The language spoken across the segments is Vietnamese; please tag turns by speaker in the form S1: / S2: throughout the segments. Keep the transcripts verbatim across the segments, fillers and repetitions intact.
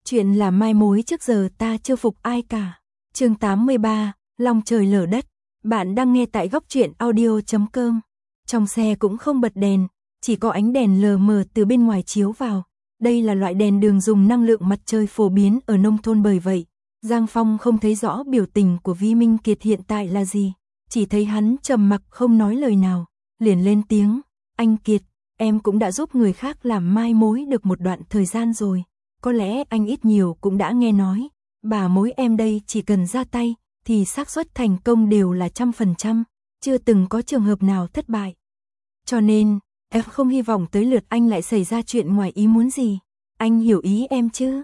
S1: Chuyện là mai mối trước giờ ta chưa phục ai cả. Chương tám mươi ba, lòng trời lở đất. Bạn đang nghe tại góc truyện audio chấm com. Trong xe cũng không bật đèn, chỉ có ánh đèn lờ mờ từ bên ngoài chiếu vào. Đây là loại đèn đường dùng năng lượng mặt trời phổ biến ở nông thôn, bởi vậy Giang Phong không thấy rõ biểu tình của Vi Minh Kiệt hiện tại là gì, chỉ thấy hắn trầm mặc không nói lời nào, liền lên tiếng, "Anh Kiệt, em cũng đã giúp người khác làm mai mối được một đoạn thời gian rồi, có lẽ anh ít nhiều cũng đã nghe nói, bà mối em đây chỉ cần ra tay thì xác suất thành công đều là trăm phần trăm, chưa từng có trường hợp nào thất bại. Cho nên, em không hy vọng tới lượt anh lại xảy ra chuyện ngoài ý muốn gì, anh hiểu ý em chứ?"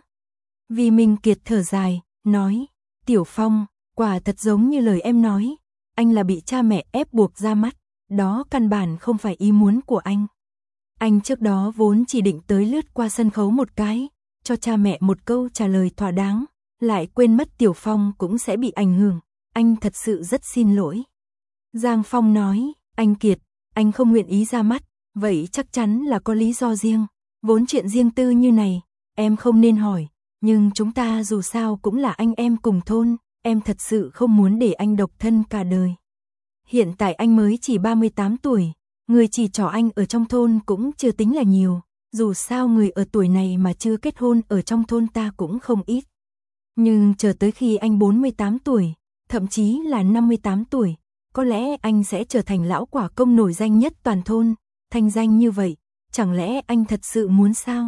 S1: Vi Minh Kiệt thở dài, nói, "Tiểu Phong, quả thật giống như lời em nói, anh là bị cha mẹ ép buộc ra mắt, đó căn bản không phải ý muốn của anh. Anh trước đó vốn chỉ định tới lướt qua sân khấu một cái, cho cha mẹ một câu trả lời thỏa đáng, lại quên mất Tiểu Phong cũng sẽ bị ảnh hưởng, anh thật sự rất xin lỗi." Giang Phong nói, "Anh Kiệt, anh không nguyện ý ra mắt, vậy chắc chắn là có lý do riêng, vốn chuyện riêng tư như này, em không nên hỏi, nhưng chúng ta dù sao cũng là anh em cùng thôn, em thật sự không muốn để anh độc thân cả đời. Hiện tại anh mới chỉ ba mươi tám tuổi, người chỉ trỏ anh ở trong thôn cũng chưa tính là nhiều, dù sao người ở tuổi này mà chưa kết hôn ở trong thôn ta cũng không ít. Nhưng chờ tới khi anh bốn mươi tám tuổi, thậm chí là năm mươi tám tuổi, có lẽ anh sẽ trở thành lão quả công nổi danh nhất toàn thôn, thanh danh như vậy, chẳng lẽ anh thật sự muốn sao?"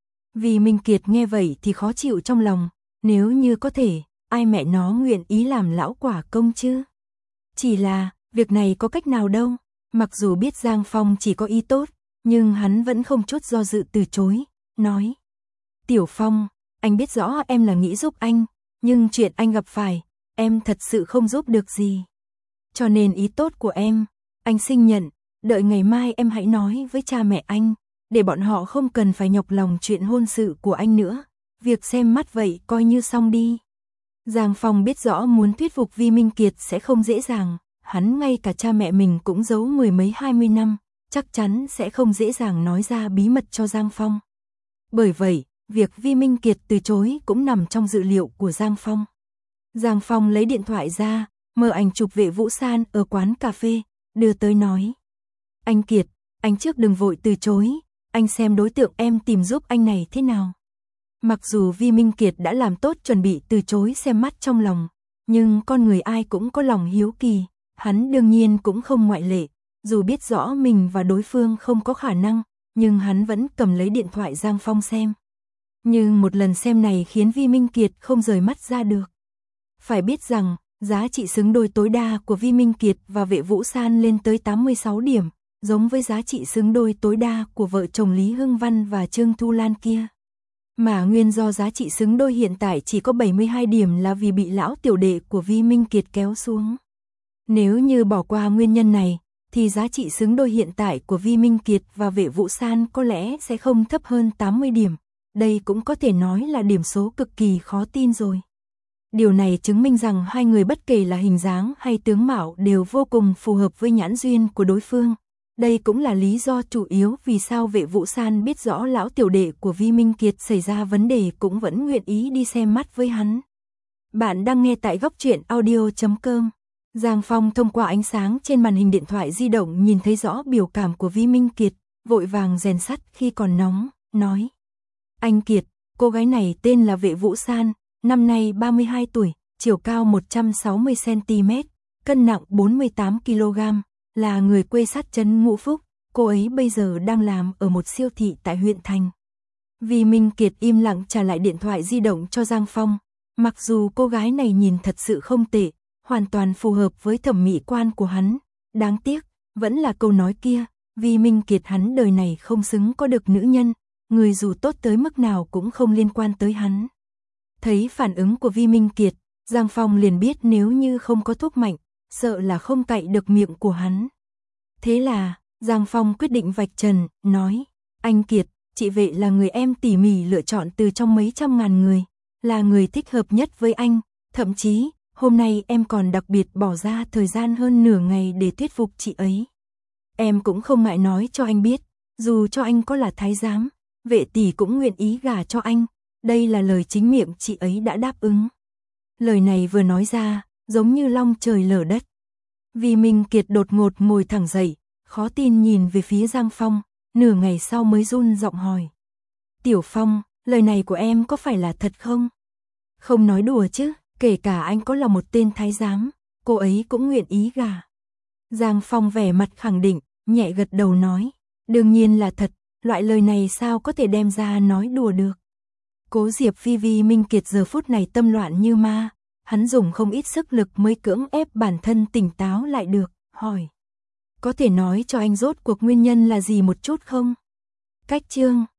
S1: Vì Minh Kiệt nghe vậy thì khó chịu trong lòng, nếu như có thể, ai mẹ nó nguyện ý làm lão quả công chứ? Chỉ là, việc này có cách nào đâu, mặc dù biết Giang Phong chỉ có ý tốt, nhưng hắn vẫn không chút do dự từ chối, nói, "Tiểu Phong, anh biết rõ em là nghĩ giúp anh, nhưng chuyện anh gặp phải, em thật sự không giúp được gì. Cho nên ý tốt của em, anh xin nhận, đợi ngày mai em hãy nói với cha mẹ anh, để bọn họ không cần phải nhọc lòng chuyện hôn sự của anh nữa, việc xem mắt vậy coi như xong đi." Giang Phong biết rõ muốn thuyết phục Vi Minh Kiệt sẽ không dễ dàng, hắn ngay cả cha mẹ mình cũng giấu mười mấy hai mươi năm, chắc chắn sẽ không dễ dàng nói ra bí mật cho Giang Phong. Bởi vậy, việc Vi Minh Kiệt từ chối cũng nằm trong dự liệu của Giang Phong. Giang Phong lấy điện thoại ra, mở ảnh chụp Vệ Vũ San ở quán cà phê, đưa tới nói, "Anh Kiệt, anh trước đừng vội từ chối, anh xem đối tượng em tìm giúp anh này thế nào." Mặc dù Vi Minh Kiệt đã làm tốt chuẩn bị từ chối xem mắt trong lòng, nhưng con người ai cũng có lòng hiếu kỳ, hắn đương nhiên cũng không ngoại lệ, dù biết rõ mình và đối phương không có khả năng, nhưng hắn vẫn cầm lấy điện thoại Giang Phong xem. Nhưng một lần xem này khiến Vi Minh Kiệt không rời mắt ra được. Phải biết rằng, giá trị xứng đôi tối đa của Vi Minh Kiệt và Vệ Vũ San lên tới tám mươi sáu điểm, giống với giá trị xứng đôi tối đa của vợ chồng Lý Hưng Văn và Trương Thu Lan kia. Mà nguyên do giá trị xứng đôi hiện tại chỉ có bảy mươi hai điểm là vì bị lão tiểu đệ của Vi Minh Kiệt kéo xuống. Nếu như bỏ qua nguyên nhân này, thì giá trị xứng đôi hiện tại của Vi Minh Kiệt và Vệ Vũ San có lẽ sẽ không thấp hơn tám mươi điểm. Đây cũng có thể nói là điểm số cực kỳ khó tin rồi. Điều này chứng minh rằng hai người bất kể là hình dáng hay tướng mạo đều vô cùng phù hợp với nhãn duyên của đối phương. Đây cũng là lý do chủ yếu vì sao Vệ Vũ San biết rõ lão tiểu đệ của Vi Minh Kiệt xảy ra vấn đề cũng vẫn nguyện ý đi xem mắt với hắn. Bạn đang nghe tại góc truyện audio chấm com. Giang Phong thông qua ánh sáng trên màn hình điện thoại di động nhìn thấy rõ biểu cảm của Vi Minh Kiệt, vội vàng rèn sắt khi còn nóng, nói, "Anh Kiệt, cô gái này tên là Vệ Vũ San, năm nay ba mươi hai tuổi, chiều cao một trăm sáu mươi xăng ti mét, cân nặng bốn mươi tám ki lô gam, là người quê sát trấn Ngũ Phúc, cô ấy bây giờ đang làm ở một siêu thị tại huyện thành." Vi Minh Kiệt im lặng trả lại điện thoại di động cho Giang Phong, mặc dù cô gái này nhìn thật sự không tệ, hoàn toàn phù hợp với thẩm mỹ quan của hắn, đáng tiếc, vẫn là câu nói kia, Vi Minh Kiệt hắn đời này không xứng có được nữ nhân, người dù tốt tới mức nào cũng không liên quan tới hắn. Thấy phản ứng của Vi Minh Kiệt, Giang Phong liền biết nếu như không có thuốc mạnh, sợ là không cạy được miệng của hắn. Thế là, Giang Phong quyết định vạch trần, nói, "Anh Kiệt, chị Vệ là người em tỉ mỉ lựa chọn từ trong mấy trăm ngàn người, là người thích hợp nhất với anh, thậm chí, hôm nay em còn đặc biệt bỏ ra thời gian hơn nửa ngày để thuyết phục chị ấy. Em cũng không ngại nói cho anh biết, dù cho anh có là thái giám, Vệ tỷ cũng nguyện ý gả cho anh, đây là lời chính miệng chị ấy đã đáp ứng. Lời này vừa nói ra, giống như long trời lở đất. Vì Minh Kiệt đột ngột ngồi thẳng dậy, khó tin nhìn về phía Giang Phong, nửa ngày sau mới run giọng hỏi. Tiểu Phong, lời này của em có phải là thật không? Không nói đùa chứ, kể cả anh có là một tên thái giám, cô ấy cũng nguyện ý gả. Giang Phong vẻ mặt khẳng định, nhẹ gật đầu nói. Đương nhiên là thật, loại lời này sao có thể đem ra nói đùa được. Cố Diệp Phi vì Minh Kiệt giờ phút này tâm loạn như ma, hắn dùng không ít sức lực mới cưỡng ép bản thân tỉnh táo lại được, hỏi. Có thể nói cho anh rốt cuộc nguyên nhân là gì một chút không? Cách chương